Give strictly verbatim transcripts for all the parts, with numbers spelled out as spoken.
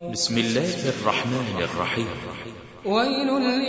بسم الله الرحمن الرحيم. ويل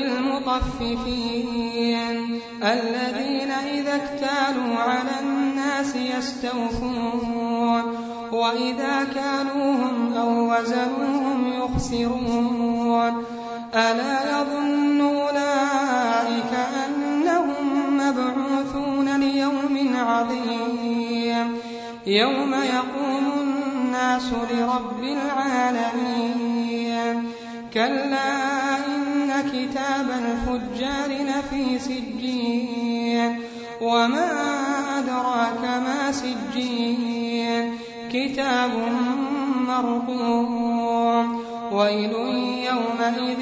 للمطففين الذين إذا اكتالوا على الناس يستوفون وإذا كالوهم أو وزنوهم يخسرون ألا يظن أولئك أنهم مبعوثون ليوم عظيم يوم يقوم الناس لرب العالمين كلا إن كتاب الفجار لفي سجين وما أدراك ما سجين كتاب مرقوم ويل يومئذ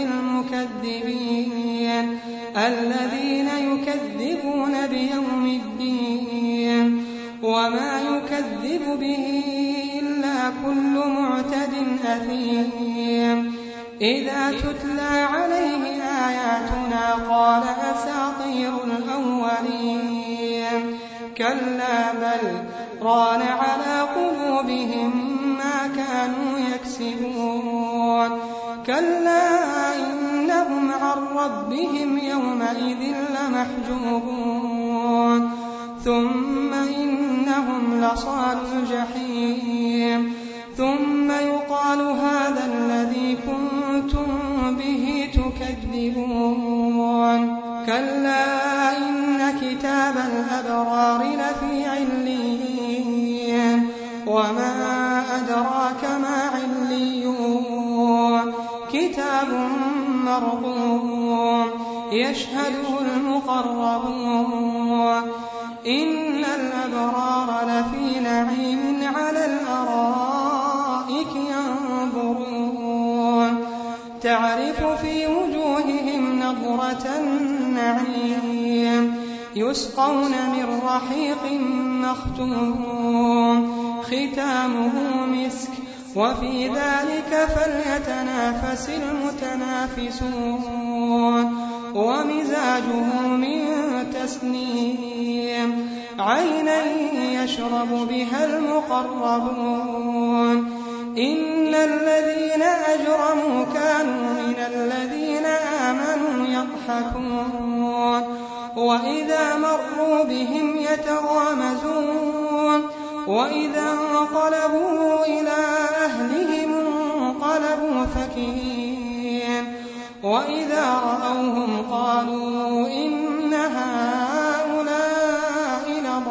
للمكذبين الذين يكذبون بيوم الدين وما يكذب به إلا كل معتد أثيم إذا تتلى عليه آياتنا قال أساطير الأولين كلا بل ران على قلوبهم ما كانوا يكسبون كلا إنهم عن ربهم يومئذ لمحجوبون ثم إنهم لصالو الجحيم ثم يقال هذا الذي كنتم به تكذبون كلا إن كتاب الأبرار لفي عليين وما أدراك ما عليون كتاب مرقوم يشهده المقربون إن الأبرار لفي نعيم على الأرائك ينظرون تعرف في وجوههم نضرة النعيم يسقون من رحيق مختوم ختامه مسك وفي ذلك فليتنافس المتنافسون ومزاجه من تسنيم عينا يشرب بها المقربون إن الذين أجرموا كانوا من الذين آمنوا يضحكون وإذا مروا بهم يتغامزون وإذا انقلبوا إلى أهلهم انقلبوا فكهين وإذا رأوهم قالوا إن هؤلاء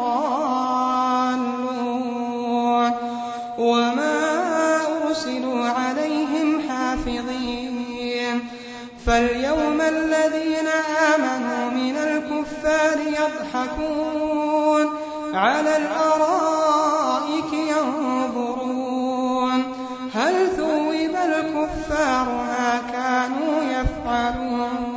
لضالون وما أرسلوا عليهم حافظين فاليوم الذين آمنوا من الكفار يضحكون على الأرائك ينظرون هل ثوب الكفار ما كانوا يفعلون